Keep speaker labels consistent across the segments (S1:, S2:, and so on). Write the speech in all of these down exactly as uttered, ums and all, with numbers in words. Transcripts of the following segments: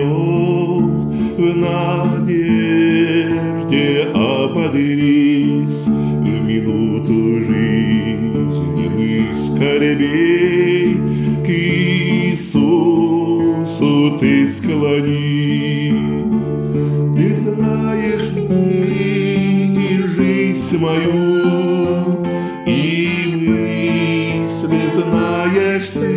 S1: поем в надежде ободрись в минуту жизненных скорбей. К Иисусу ты склонись. Ты знаешь ты и жизнь мою, и мысли знаешь ты.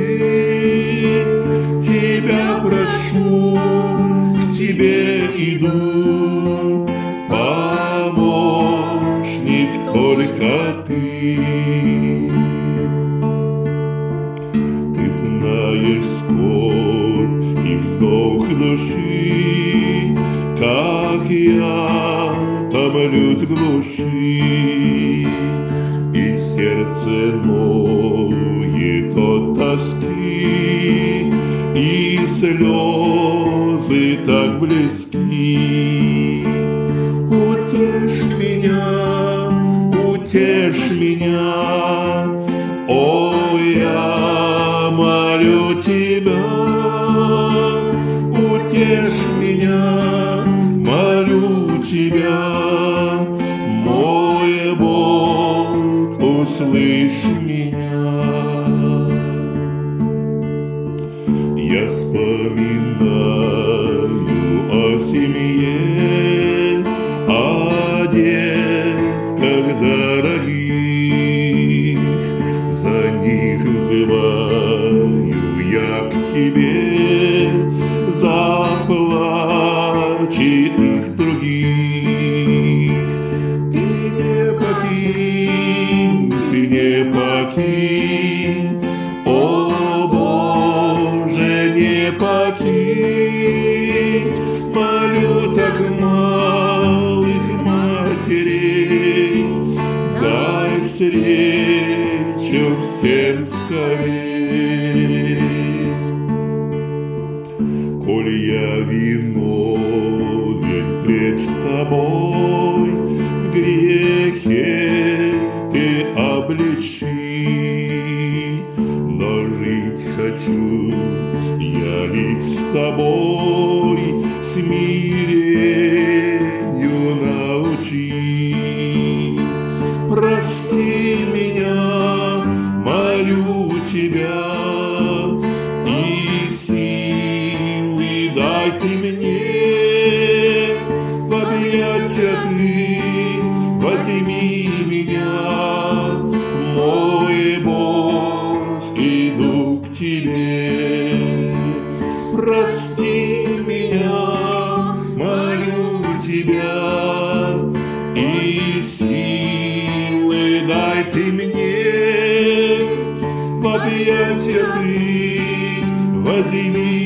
S1: Тебя прошу, к тебе иду, помощник только ты. Ты знаешь скорбь и вздох души, как я томлюсь в глуши, и сердце ноет от тоски, и слезы так близки. Утешь меня, утешь меня, о, я молю тебя. Утешь меня, молю тебя, мой Бог, услышь меня. Я вспоминаю о семье, о детках дорогих, за них взываю я к тебе, заплачь их других. Ты не покинь, ты не покинь, о Боже, не покинь. Молю так малых матерей, дай встречу всем скорей. Коль я виновен пред тобой, в грехе ты обличи, но жить хочу я лишь с тобой, смирению научи. Прости меня, молю тебя, и силы дай ты мне, в объятия ты возьми меня, мой Бог, иду к тебе. Прости меня, молю тебя, и силы дай ты мне, в объятия ты возьми